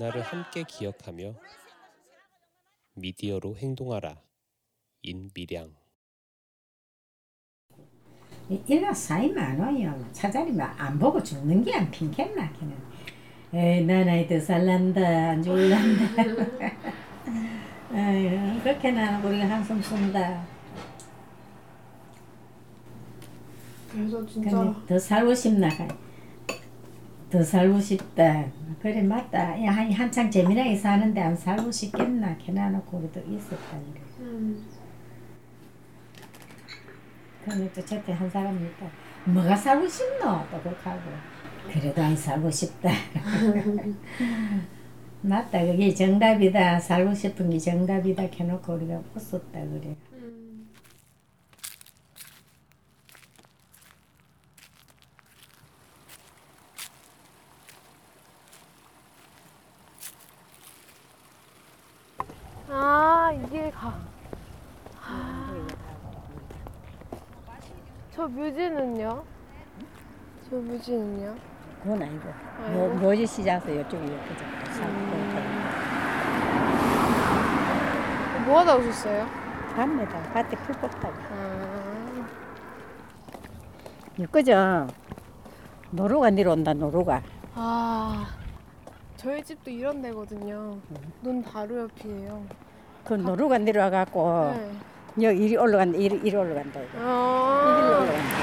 그날을 함께 기억하며 미디어로 행동하라. 인미량. 일가 사이 많아요. 차자리면 안 보고 죽는 게 안 핑겠나 걔는. 에이 나 나이 더 살란다 안 죽을란다. 아유 그렇게 나는 우리가 한숨 쉰다. 그래서 진짜 더 살고 싶나. 더 살고 싶다. 그래 맞다. 야, 한창 재미나게 사는데 안 살고 싶겠나. 걔나놓고 그래도 있었다 그래. 근데 또 저때 한 사람이 있다. 뭐가 살고 싶노? 또 그렇게 하고. 그래도 안 살고 싶다. 맞다. 그게 정답이다. 살고 싶은 게 정답이다. 해놓고 우리가 웃었다 그래. 아 이게 저 묘지는요? 저 묘지는요? 그건 아니고. 묘지 시장에서 이쪽이 이렇게 뭐 하다 오셨어요? 갑니다. 밭에 풀 뽑다가. 그죠? 노루가 내려온다 노루가. 아 저희 집도 이런 데거든요. 눈 바로 옆이에요. 그 노루가 내려와갖고 네. 여기 이리 올라간다 이리 올라간다 이거. 이리 올라간다.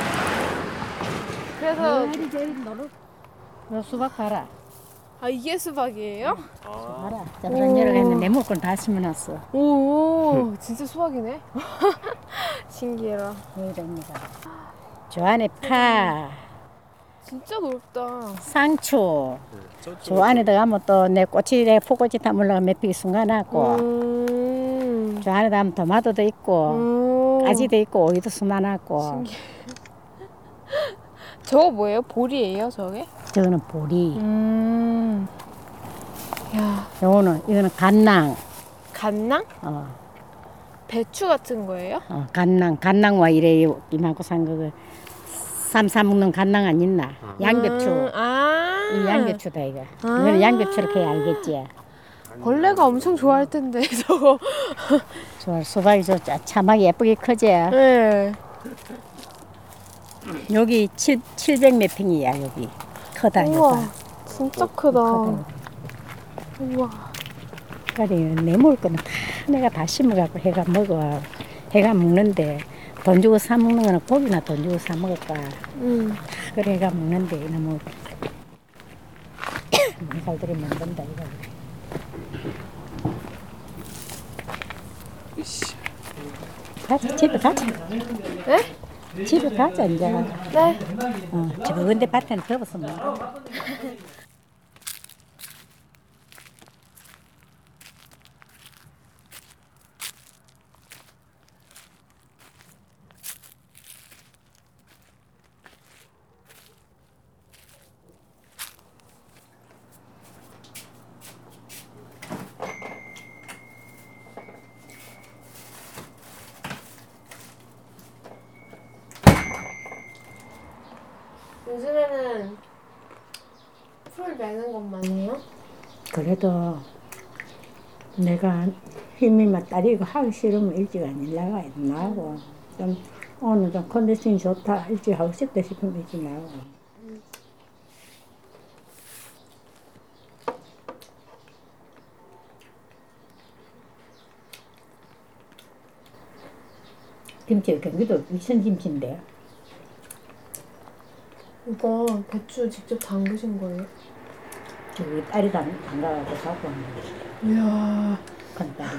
그래서 노루. 너 수박 봐라. 아 이게 수박이에요? 봐라. 저런 여러 개는 내 물건 다 심어놨어. 오 진짜 수박이네. 신기해라. 이럽니다. 저 안에 파, 진짜 넓다. 상추. 저 안에다 가면 또 내 꽃이 내 포꽃이 담으려고 몇 pik이 숨겨놨고. 저 안에다 가면 토마토도 있고, 가지도 있고, 오이도 숨어놨고. 신기해. 저거 뭐예요? 보리예요, 저게? 저거는 보리. 야. 이거는 갓낭. 갓낭? 배추 같은 거예요? 갓낭. 갓낭과 이래 이만큼 산 거. 쌈 싸먹는 갓낭 안 있나? 양배추. 이 양배추다 이거. 이거는 양배추를 그렇게 알겠지? 벌레가 엄청 좋아할 텐데 저거. 저 수박이 저 참하게 예쁘게 크지? 네. 여기 700 몇 평이야 여기. 크다 우와, 여기. 진짜 크다. 우와. 그래 내 먹을 거는 다 내가 다 심어갖고 해가 먹어. 해가 먹는데 돈 주고 사 먹는 거는 고기나 돈 주고 사 먹을까. 그래 해가 먹는데 너무 살들이 만든다 이거. 가자 집에 가자. 네? 집에 가자 이제. 네. 집에 근데 밭에는 더워서 뭐. 요즘에는 풀 내는 것만 해요? 그래도 내가 힘이 막 딸이고 하기 싫으면 일찍 안 일나가야 나고 좀 오늘 좀 컨디션이 좋다 일찍 하고 싶다 싶으면 일찍 나가고. 김치 경기도 위천 김치인데. 이거 배추 직접 담그신 거예요? 우리 딸이 담가가지고 갖고 왔는데. 이야. 큰 딸이.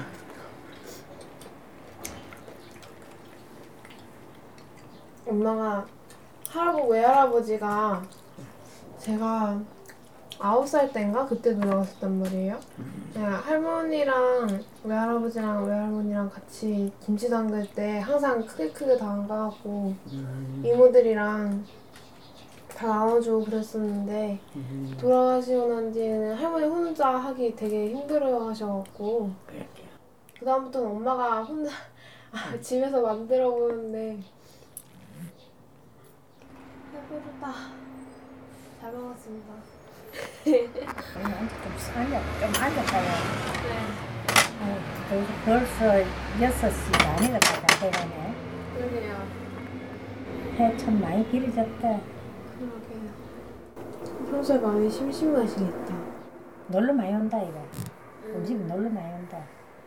엄마가 외할아버지가 제가 9살 때인가 그때 돌아가셨단 말이에요. 제가 할머니랑 외할아버지랑 같이 김치 담글 때 항상 크게 담가갖고 이모들이랑 다 나눠주고 그랬었는데 돌아가시고 난 뒤에는 할머니 혼자 하기 되게 힘들어 하셔갖고 그 다음부터는 엄마가 혼자 집에서 만들어 보는데 배부르다. 잘 먹었습니다. 앉았다가 네. 벌써 6시 반이가 다 돼가네. 그러게요. 해 참 많이 길어졌다. 그러게요. 평소에 많이 심심하시겠다. 놀러 많이 온다 이거. 우리 집 놀러 많이 온다.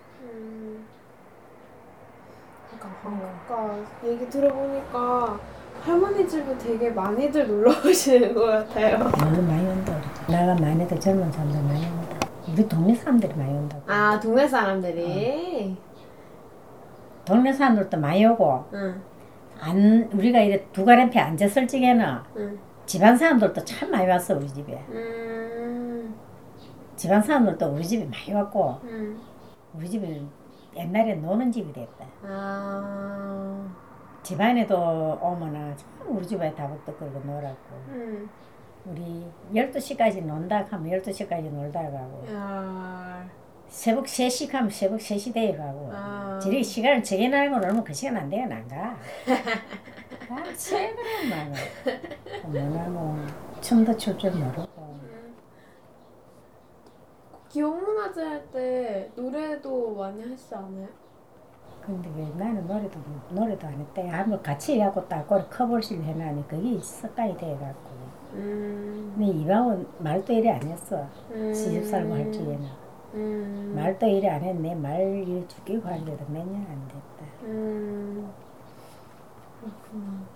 아까 얘기 들어보니까 할머니 집은 되게 많이들 놀러 오시는 것 같아요. 놀러 많이 온다 우리. 나가 많이 해도 젊은 사람들 많이 온다. 우리 동네 사람들이 많이 온다고. 아, 동네 사람들이? 동네 사람들도 많이 오고 응. 우리가 이래 두가람피 앉았을 적에는 응. 집안 사람들도 참 많이 왔어 우리 집에. 집안 사람들도 우리 집에 많이 왔고 우리 집이 옛날에 노는 집이 됐다. 아. 집안에도 오면은 참 우리 집에 다복도 끌고 놀았고 우리 12시까지 논다 하면 12시까지 놀다 가고 야. 새벽 3시 가면 새벽 3시 되어 가고 아. 지리 시간을 정해놔고 놀면 그 시간 안 되면 안 가. 아, 최근에 뭐나고 춤도 출 줄 모르고. 기억문화제 할 때 노래도 많이 하시지 않아요? 근데 왜 나는 노래도 안 했대. 한번 같이 해갖고 딱 꼬리 커버실 해놔니 그게 습관이 돼갖고. 근데 이방은 말도 이래 안 했어. 시집 살고 할 적에는. 말도 이래 안 했네. 말 이래 죽이고 하려도 몇 년 안 됐다. 그렇구나.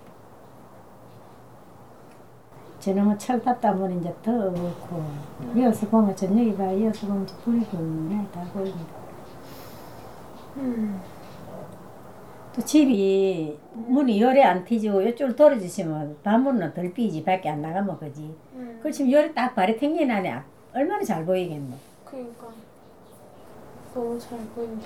저놈은 철받다 보니 이제 더 그렇고 이어서 보면 저녁에 봐 이어서 보면 불이 굴네 다 보입니다. 또 집이 문이 요래 안 튀지고 이쪽으로 돌아주시면 밤문은 덜 삐지 밖에 안 나가면 그지. 그렇지만 요래 딱 발이 튕겨나네 얼마나 잘 보이겠노. 그러니까 너무 잘 보인다.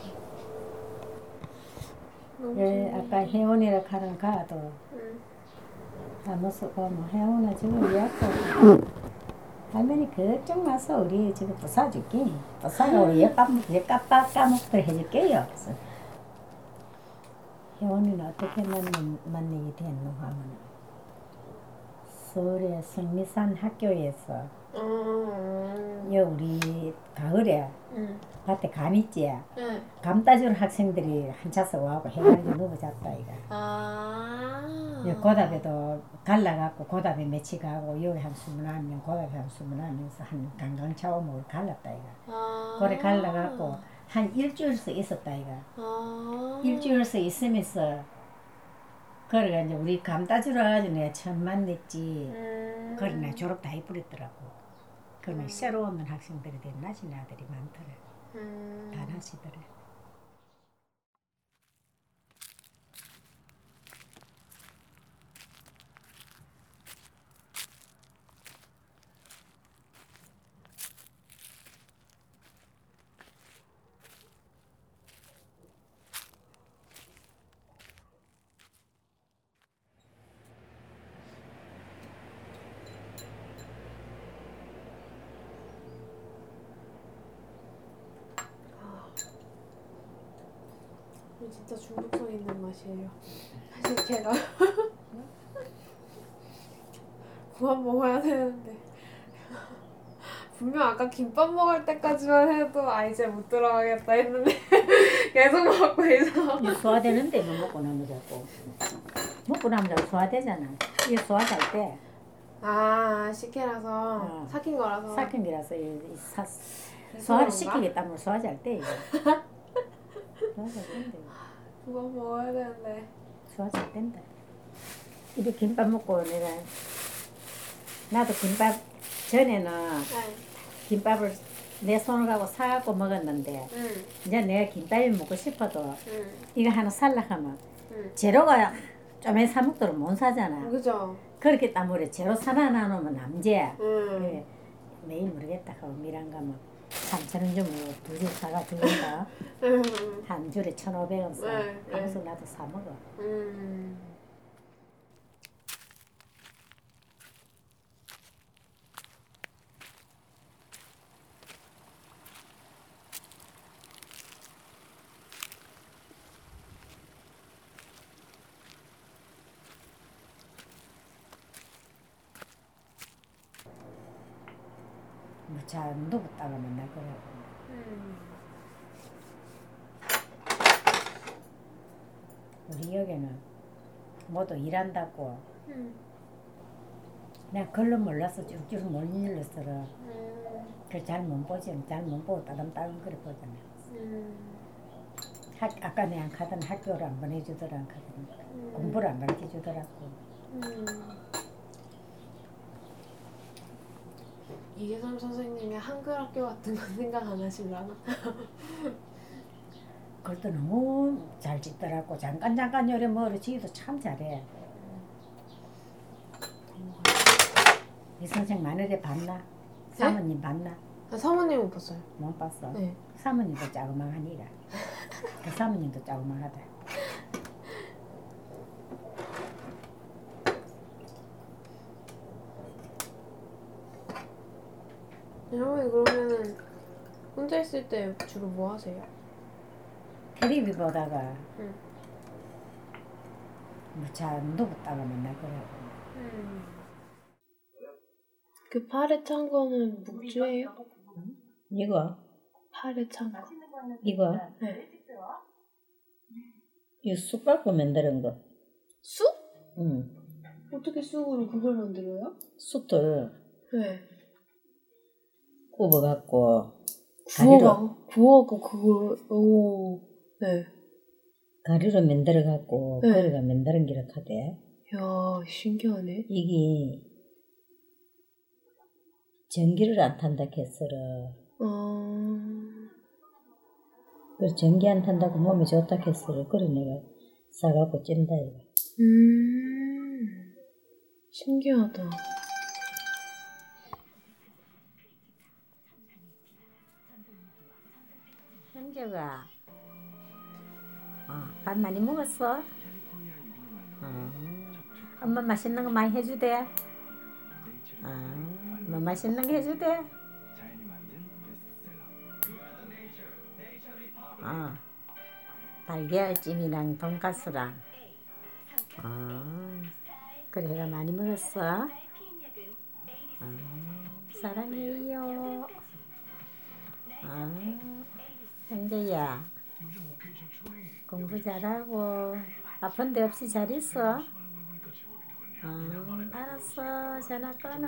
예, 아까 혜원이라 하는 가도 아무서 보면 혜원아 지금 예뻐. 할머니 걱정 마서 우리 지금 또 사줄게. 또 사가 우리 예값 까먹들 해줄게요. 그래서 혜원이는 어떻게 만나게 됐노 하면 서울의 성미산 학교에서 여 우리 가을에 밭에 감 있지? 감 따주는 학생들이 한차서 와고 해가지고 누워 잤다 이가. 고답에도 갈라갖고 고답에 며칠 가고 여기 한 21명 고답에 한 21명에서 한 관광차 오면 갈랐다 이가. 그래 갈라갖고 한 일주일서 있었다 이가. 일주일서 있으면서 그래가 이제 우리 감 따주러 가지고 내가 처음 만났지. 그래 나 졸업 다 해버렸더라고. 그러면 새로 오는 학생들이 낮은 아들이 많더라. 다 나시더라. 진짜 중독성 있는 맛이에요. 사실 제가 그만 먹어야 되는데 분명 아까 김밥 먹을 때까지만 해도 이제 못 들어가겠다 했는데 계속 먹고 있어. 소화되는데 뭐 먹고 나면 자꾸 먹고 나면 자꾸 소화되잖아. 이게 소화될 때 식혜라서 삭힌 거라서 삭힌 거라서 소화를 시키겠다면 소화잘 때 이거 소화잘 된대. 그만 먹어야 되는데 소화잘 된다. 이렇게 김밥 먹고 나도 김밥 전에는 김밥을 내 손을 가고 사갖고 먹었는데 이제 내가 김밥이 먹고 싶어도 이거 하나 살락하면 재료가 좀에 사 먹도록 못 사잖아. 그죠. 그렇게 따물에 재료 사나 나누면 남제야. 그래, 매일 모르겠다 하고 미랑 가면 3,000원 주면 2줄 사가 주니까 한 줄에 1,500원 사. 하면서 나도 사 먹어. 무차 누웠다가 맨날 그러고. 우리 여기는 모두 일한다고. 내가 그걸 몰라서 쭉쭉 못 눌렀어. 그걸 잘 못 보지. 잘 못 보고 따담따담 그래 보잖아. 아까 내가 가던 학교를 안 보내주더라. 공부를 안 가르쳐주더라고. 이계삼 선생님이 한글 학교 같은 거 생각 안 하실라나? 그것도 너무 잘 짓더라고. 잠깐 요래 뭐를 지기도 참 잘해. 이 선생 마늘에 봤나? 사모님 봤나? 아, 사모님 못 봤어요. 못 봤어? 네. 사모님도 자그마하니라. 그 사모님도 자그마하다. 할머니 그러면은 혼자 있을 때 주로 뭐 하세요? 텔레비 보다가 응. 무차 누웠다가 맨날 그러고. 그 팔에 찬 거는 묵주예요? 이거? 팔에 찬 거. 이거? 네. 이거 쑥 갖고 만드는 거. 쑥? 응. 어떻게 쑥으로 그걸 만들어요? 쑥을 네. 굽어갖고 구워갖고 그걸 네. 가루로 만들어갖고 네. 그래가 만드는 기라 하대. 이야 신기하네. 이게 전기를 안 탄다 했어라. 그래서 전기 안 탄다고 몸에 좋다 했어라. 그래 내가 사갖고 찐다 이거. 신기하다. 현재가 밥 많이 먹었어? 엄마 맛있는 거 많이 해주대? 뭐 맛있는 거 해주대? 달걀찜이랑 돈가스랑 그래 해가 많이 먹었어? 사랑해요. 현재야 공부 잘하고 아픈 데 없이 잘 있어? 알았어. 전화 끊어.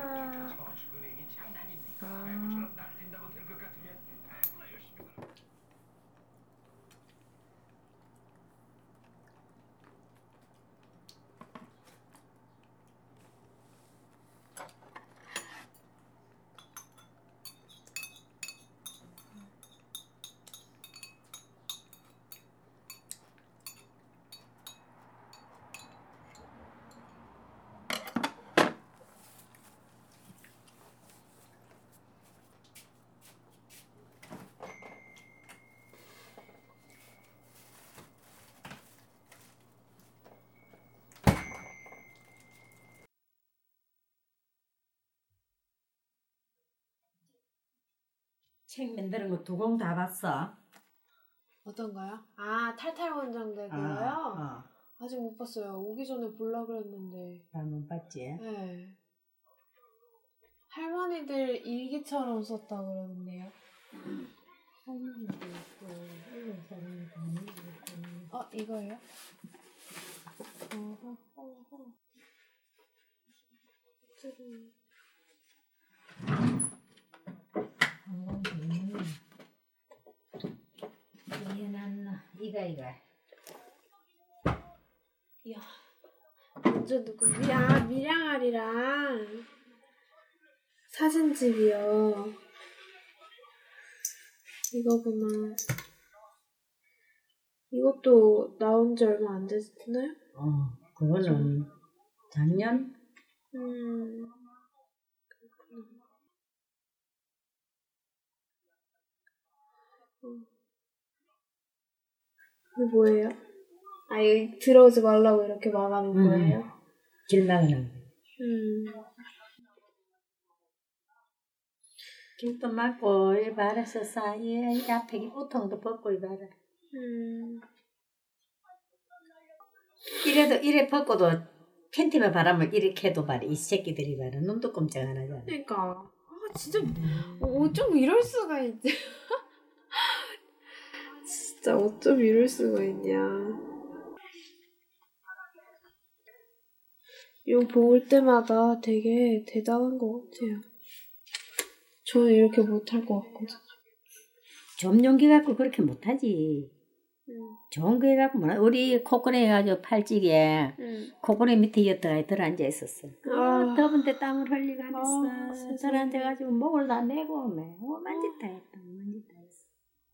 책 만드는 거 2권 다 봤어? 어떤 거요? 탈탈 원정대 그거요? 아직 못 봤어요. 오기 전에 보려고 그랬는데. 못 봤지? 네. 할머니들 일기처럼 썼다 그러는데요. 할머니도 있고 일본 사람이 다니고 있고. 이거예요? 이거. 이야, 완전 누구? 미량아리랑 사진집이요. 이거구나. 이것도 나온 지 얼마 안 됐나요? 그거는 작년? 그렇구나. 이거 뭐예요? 여기 들어오지 말라고 이렇게 막아놓은 거예요? 길 막아놓은 거. 길도 막고 이 봐라 사이에 이 앞에 이 우통도 벗고 이 봐라. 이래 벗고도 팬티만 바람을 이렇게 해도 봐라. 이 새끼들이 봐라. 눈도 꼼짝 안 하잖아. 그러니까 진짜 어쩜 이럴 수가 있지? 진짜 어쩜 이럴 수가 있냐. 이거 볼 때마다 되게 대단한 것 같아요. 저는 이렇게 못할 것 같거든요. 좀 용기 갖고 그렇게 못하지. 좋은 거 해갖고 뭐라 우리 코코네 해가지고 팔찌게 코코네 밑에 여태가 들어앉아 있었어. 더운데 땀을 흘리고 앉았어. 들어앉아가지고 목을 다 내고 오만 짓 다 했다. 오만 짓 다 했어.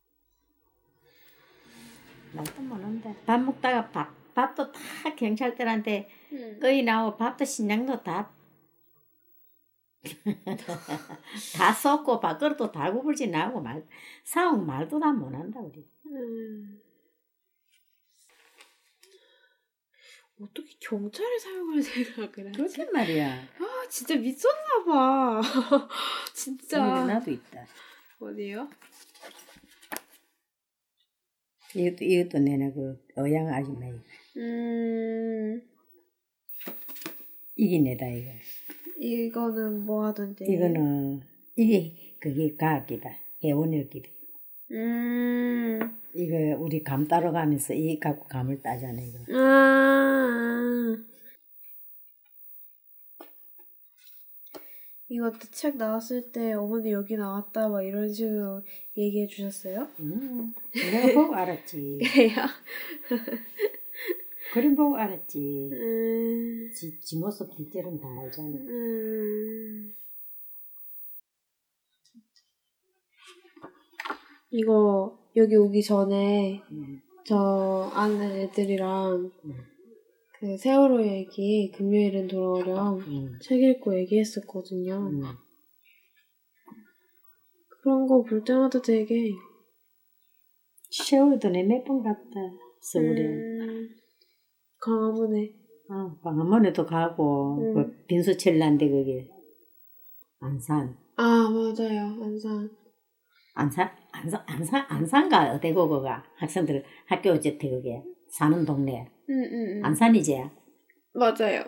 나도 모른다. 밥 먹다가 밥도 다 경찰들한테 거의 나오고 밥도 신장도 다 다 쏟고 밥그릇도 다 구불지 나오고 사온 말도 다 못한다 우리. 어떻게 경찰을 사용할 생각을 하지? 그렇게 말이야. 아 진짜 미쳤나 봐. 진짜. 나도 있다. 어디요? 이것도 내나 그 어양 아줌마. 이게 내다 이거. 이거는 뭐 하던데? 이거는 이게 그게 가학기다. 해운일기다. 이거 우리 감 따러 가면서 이 갖고 감을 따잖아 이거. 이것도 책 나왔을 때 어머니 여기 나왔다 막 이런 식으로 얘기해 주셨어요? 내가 보고 알았지. 그래요? 그림 보고 알았지. 지 모습 디테일은 다 알잖아. 이거 여기 오기 전에 저 아는 애들이랑 그 세월호 얘기 금요일은 돌아오렴 책 읽고 얘기했었거든요. 그런 거 볼 때마다 되게 세월도 내 몇 번 갔다 서울에. 광화문에. 광화문에도 가고 그 빈수철난데 그게 안산. 아 맞아요 안산가 어디고 거가 학생들 학교 어쨌대 그게 사는 동네. 안산이지. 맞아요.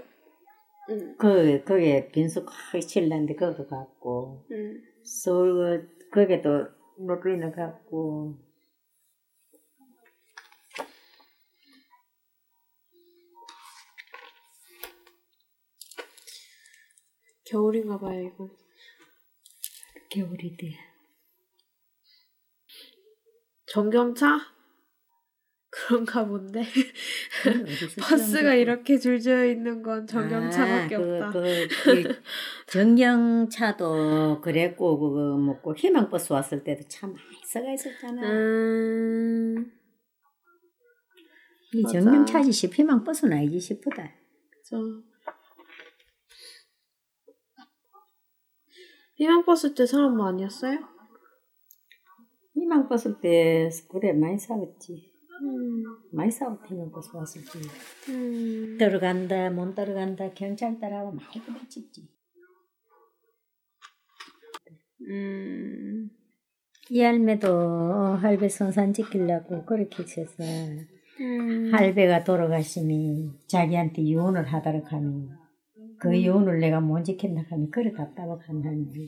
거기에 빈수 크게 칠난데 거기도 갔고. 서울 거기도 노르이는 갔고. 겨울인가 봐요 이거. 겨울이 돼. 전경차? 그런가 본데. 버스가 이렇게 줄지어 있는 건 전경차밖에 없다. 전경차도 그랬고 그거 먹고 희망버스 왔을 때도 참 많이 써가 있었잖아. 이 전경차지 싶 희망버스는 아니지 싶다. 그죠. 희망버스 때 사람 많이었어요? 희망버스 때 그래 많이 싸웠지. 많이 싸웠지 희망버스 왔을 때. 들어간다 못 들어간다 경찰들하고 많이 부딪혔지. 이 할매도 할배 손산 지키려고 그렇게 했어서 할배가 돌아가시니 자기한테 이혼을 하도록 하니 그 이혼을 내가 못 지킨다 하니 그래 답답한 할머니.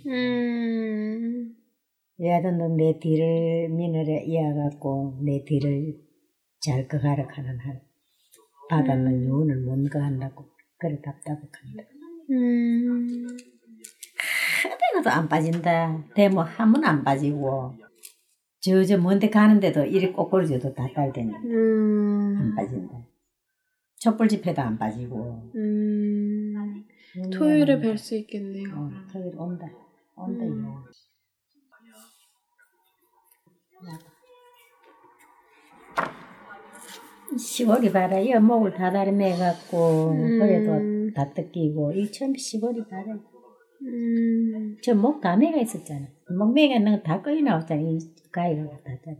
얘도 내 뒤를 미늘에 이어갖고 내 뒤를 잘 거가라 하는 할 받았는 이혼을 못 거한다고 그래 답답한다. 하다가도 안 빠진다. 대모 하면 안 빠지고 저 먼데 가는데도 이리 꼬꾸라져도 다 딸대네. 안 빠진다. 촛불 집회도 안 빠지고. 토요일에 뵐 수 있겠네요. 토요일 온다. 이거. 10월이 봐라. 이 목을 다 다름해갖고 그래도 다 뜯기고 이 처음 10월이 봐라. 저 목 다 매가 있었잖아. 목 매가 있는 거 다 꺼이 나왔잖아. 이 가위가 닿잖아.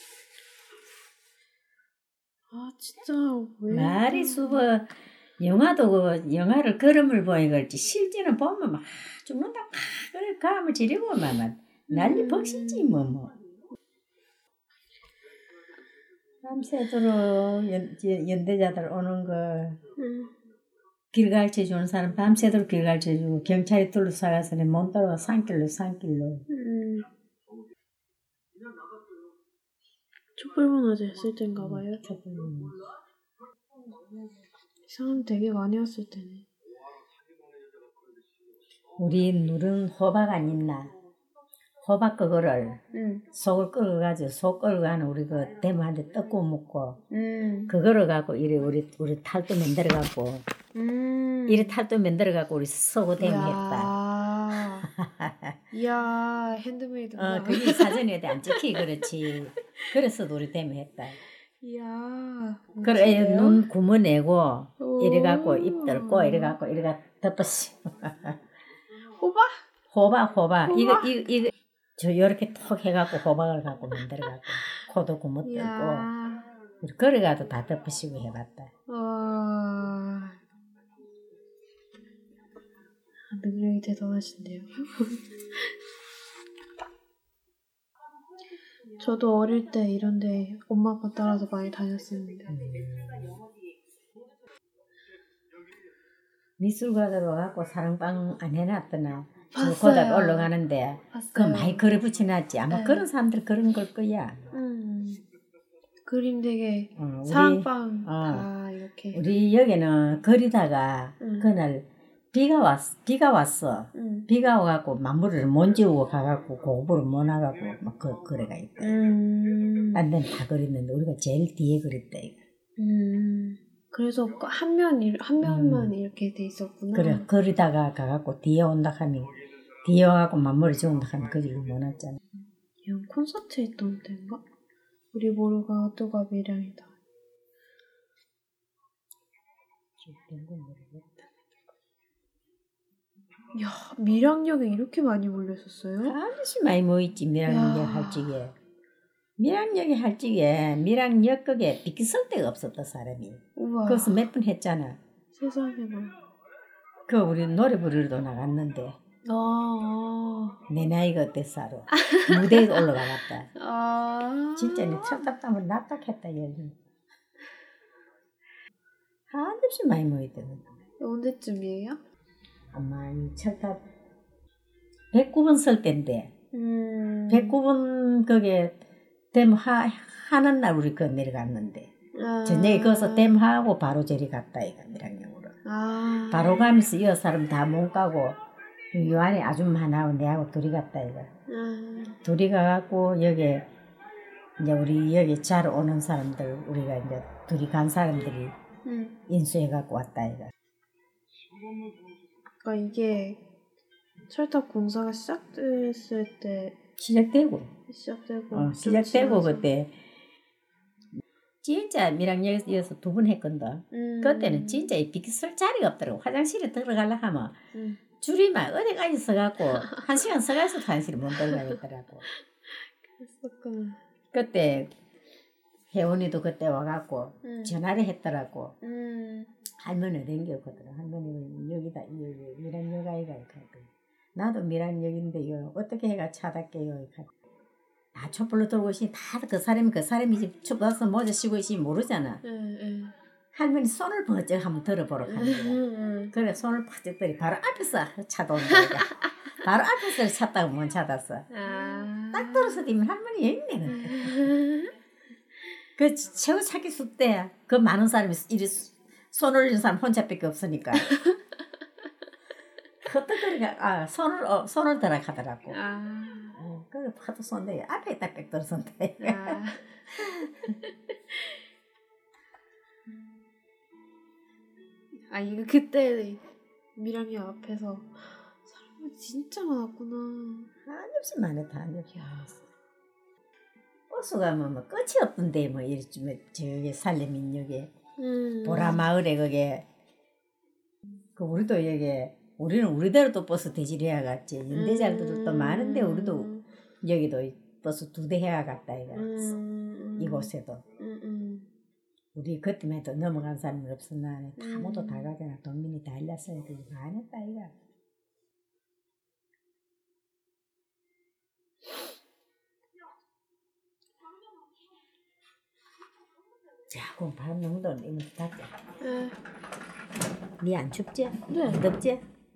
아 진짜 왜? 말이 수버 영화도 영화를 걸음을 보니 그렇지 실제는 보면 막 죽는다 막 그래 감을 지르고 막 난리 벅시지 뭐. 밤새도록 연대자들 오는 거 길 가르쳐 주는 사람 밤새도록 길 가르쳐 주고 경찰이 둘러싸가서 못 따라와 산길로. 촛불문화제 했을 땐가 봐요. 사람 되게 많이 왔을 때네. 우리 누른 호박 안 있나? 호박 그거를 속을 끓여가지고 속 끓여가는 우리 그 대모한테 떡 구워 먹고 그거를 갖고 이래 우리 탈도 만들어 갖고 이래 탈도 만들어 갖고 우리 속을 대모했다. 이야 핸드메이드. 그게 사전에 안 찍히 그렇지. 그래서 우리 대모했다. 이야. 그래 눈 구멍내고 이래 갖고 입 뚫고 이래 갖고 이래가 덮었어. 호박. 이거 저 요렇게 톡 해갖고 호박을 갖고 만들어갖고 코도 구멍 뚫고 그래가도 다 덮으시고 해봤다. 능력이 대단하신데요. 저도 어릴 때 이런데 엄마 아빠 따라서 많이 다녔었는데. 미술가들 와갖고 사랑방 안 해놨더나. 봤어요. 고등학교 올라가는데 그 많이 걸어 붙여놨지. 아마 네. 그런 사람들 그런 걸 거야. 그림 되게 사랑방 다 이렇게. 우리 여기는 거리다가 그날 비가 왔어. 비가 와갖고 마무리를 못 지우고 가갖고 고급으로 못 나가고 막 그래가 있다. 딴 데는 다 그랬는데 우리가 제일 뒤에 그랬다 이거. 그래서 한 면만 이렇게 돼 있었구나. 그래 거리다가 가갖고 뒤에 온다 하니 뒤에 와갖고 마무리 지운다 하니 거리를 못 왔잖아. 이건 콘서트 했던 때인가? 우리 모르가 또가 미량이다. 야 밀양역에 이렇게 많이 몰렸었어요? 아주 많이 모였지 밀양역 할지게. 밀양역에 할지게 밀양역 거기에 비키 쓸 데가 없었다 사람이. 우와. 거기서 몇 분 했잖아. 세상에나. 그 우리 노래 부르러도 나갔는데 내 나이가 어땠어? 무대에 올라가봤다. 진짜 내 철답답은 납작했다 여기. 한없이 많이 모였거든. 언제쯤이에요? 아마 이 철탑 109번 설 때인데 109번 거기에 하는 날 우리 그 내려갔는데 저녁에 거기서 댐하고 바로 저리 갔다 이가 밀양역으로. 바로 가면서 여 사람 다 못 가고 요한이 아줌마 하나하고 내하고 둘이 갔다 이가. 둘이 가갖고 여기 이제 우리 여기 자러 오는 사람들 우리가 이제 둘이 간 사람들이 인수해갖고 왔다 이가. 그러니까 이게 철탑 공사가 시작됐을 때 시작되고 시작되고 그때 진짜 밀양역에서 2번 했건다. 그때는 진짜 비키 쓸 자리가 없더라고. 화장실에 들어가려 하면 줄이 막 어디까지 서갖고 1시간 서가서도 화장실에 못 들어가겠더라고. 그랬었구나. 그때 혜원이도 그때 와갖고 전화를 했더라고. 할머니 댕겨거든. 할머니는 여기다 밀양역 아이가 있거든. 나도 밀양역인데요. 어떻게 해가 찾았게요. 다 촛불로 들고 있으니 다 그 사람이 집 촛불 와서 모자 쓰고 있으니 모르잖아. 할머니 손을 번쩍 한번 들어보러 가는 거야. 그래 손을 번쩍 들이 바로 앞에서 차도 온다. 바로 앞에서 찾다가 못 찾았어. 딱 들어서 뒤면 할머니 여기네. 그 최고 찾기 숫대 그 많은 사람이 이리 손 올리는 사람 혼자밖에 없으니까. 그때가 손을 들어 가더라고. 그래 파도 손대 앞에 있다 빽 들어선다. 이거 그때 밀양역 앞에서 사람이 진짜 많았구나. 한없이 많았다. 한없이 많았어. 버스 가면 뭐 끝이 없던데 뭐 이쯤에 저기 산림인역에 보라마을에 그게 그 우리도 여기 우리는 우리대로 또 버스 대질 해야 갔지. 연대자들도 또 많은데 우리도 여기도 버스 2대 해야 갔다 이거. 이곳에도. 우리 그때만 해도 넘어간 사람이 없었나. 다 모두 다 가잖아. 동민이 다 일났어야 되지. 많았다 이거. 자, 그럼 밥 먹는 동안 이거 닫자. 니 안 춥지? 네. 덥지?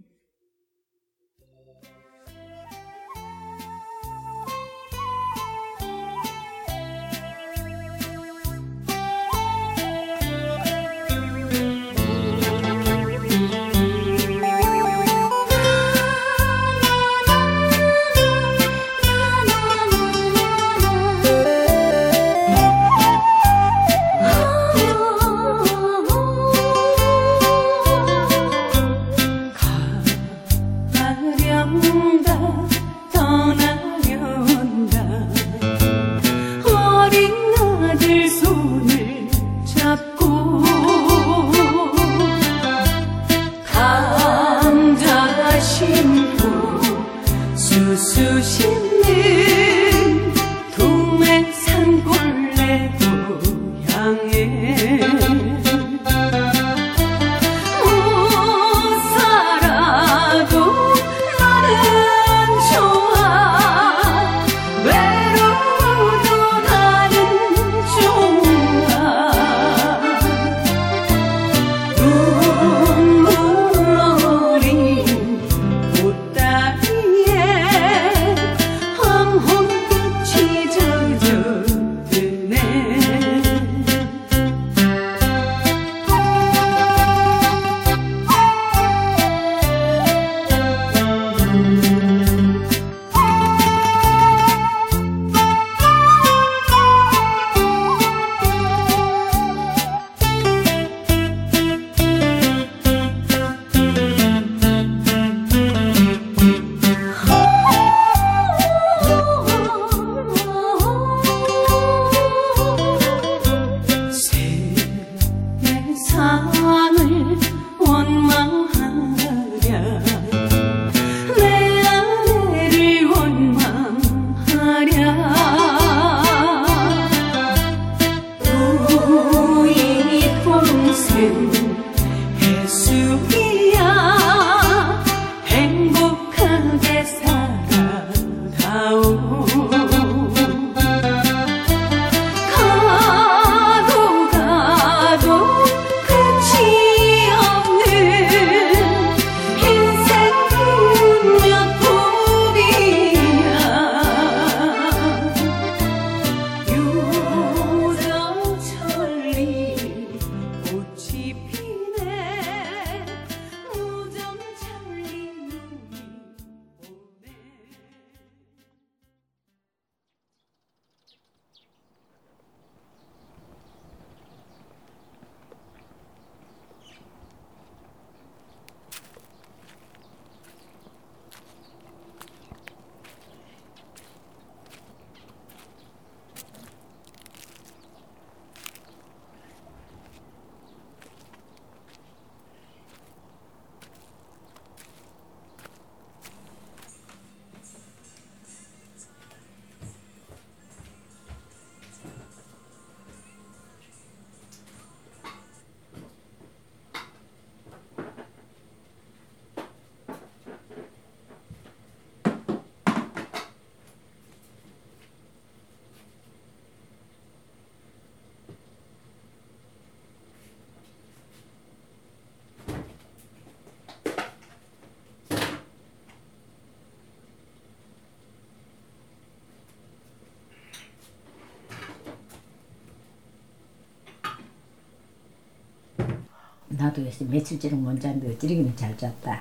나도 며칠째는 못 잤는데 어찌리기는 잘 잤다.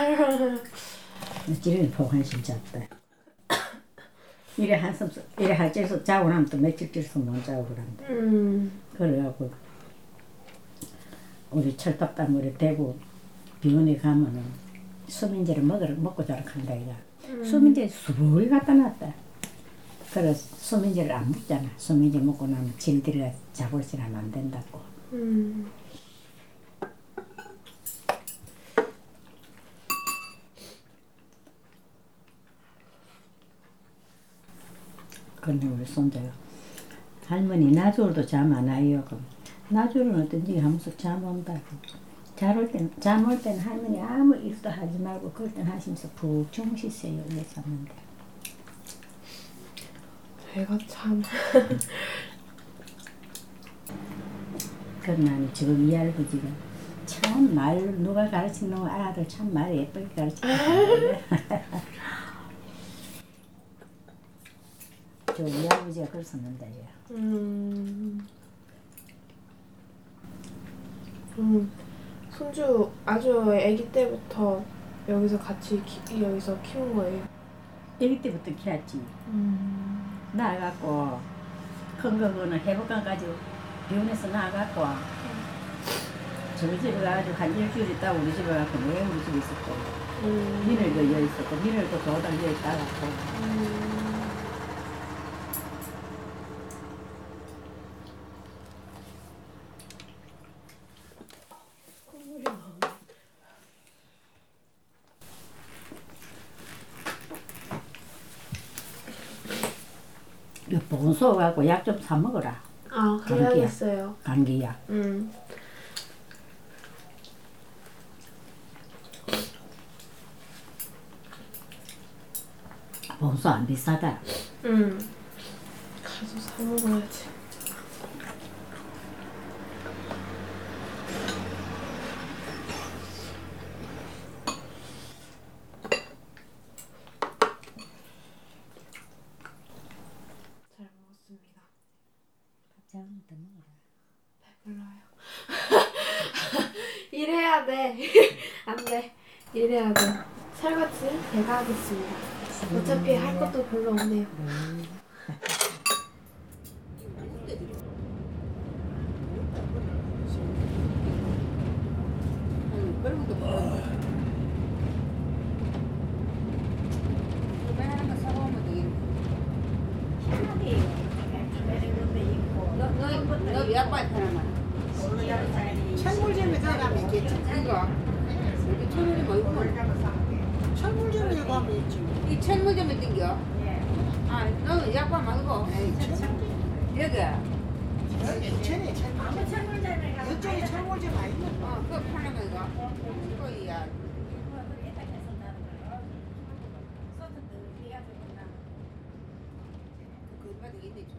어찌리기는 포간실 잤다. 이래 한숨 이래 할째서 자고 나면 또 며칠째서 못 자고 그런다. 그래갖고 우리 철밥당물에 대고 병원에 가면은 수면제를 먹고 자라 한다 이가. 수면제 수북이 갖다 놨다. 그래서 수면제를 안 먹잖아. 수면제 먹고 나면 질들이가 자골질하면 안 된다고. 근데 우리 손자가 할머니 나주얼도 잠 안 와요. 나주얼은 어떤지 하면서 잠 온다고. 잠 올 때는 할머니 아무 일도 하지 말고 그럴 땐 하시면서 푹 주무시세요. 이랬었는데. 제가 참. 그럼 나는 지금 이 할아버지가 참 말 누가 가르치는 아들 참 말 예쁘게 가르치는 저 우리 아버지가 그랬었는데 손주 아주 아기 때부터 여기서 같이 여기서 키운 거예요? 아기 때부터 키웠지. 나와갖고 큰 거는 해복강까지 병원에서 나와갖고 저희 집에 가가지고 한 일주일 있다가 우리 집에 가고 매일 우리 집에 있었고 민을도 여기 있었고 민을도 도당 여기 있다가고 보건소 가고 약 좀 사 먹어라. 아, 그래야겠어요. 감기약. 보건소 안 비싸다. 가서 사 먹어야지. 잘 먹었습니다. 밥장 더 먹어라. 배불러요. 일해야 돼. 안 돼. 일해야 돼. 설거지 제가 하겠습니다. 어차피 할 것도 별로 없네요. 너 약반 사람아. 철물점에 들어가면 있겠지. 이거 여기 천물점 어디고? 철물점에 가면 있지. 이 천물점에 땡겨. 아, 너 약반 말고 여기. 부천에 철물점. 이쪽에 철물점 아니면 그거 파는 거가. 거기야. 그 얼마나 있네 좋아.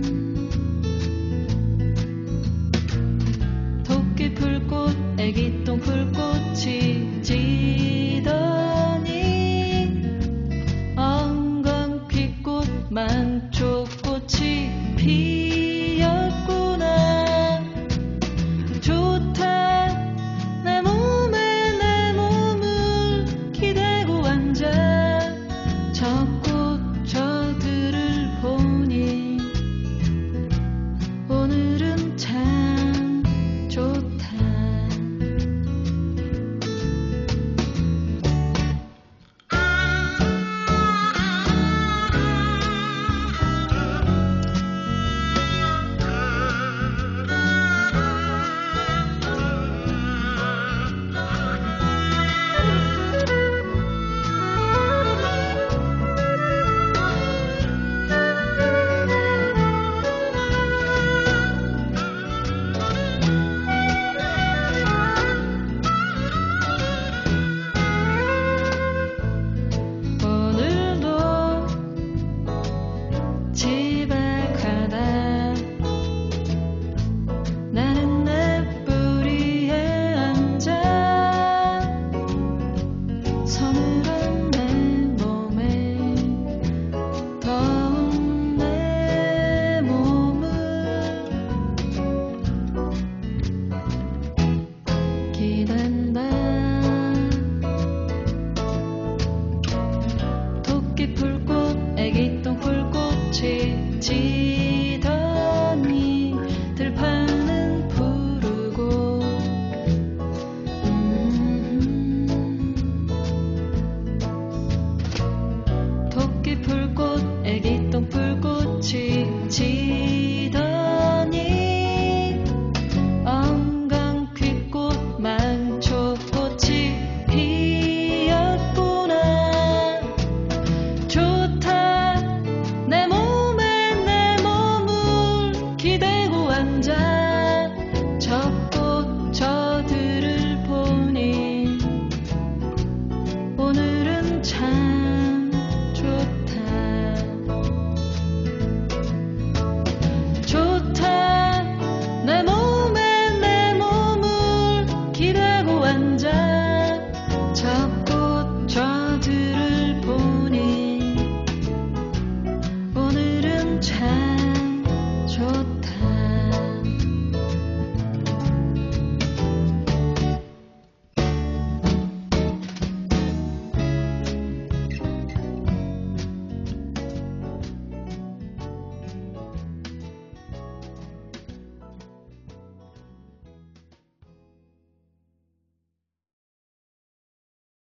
애기 똥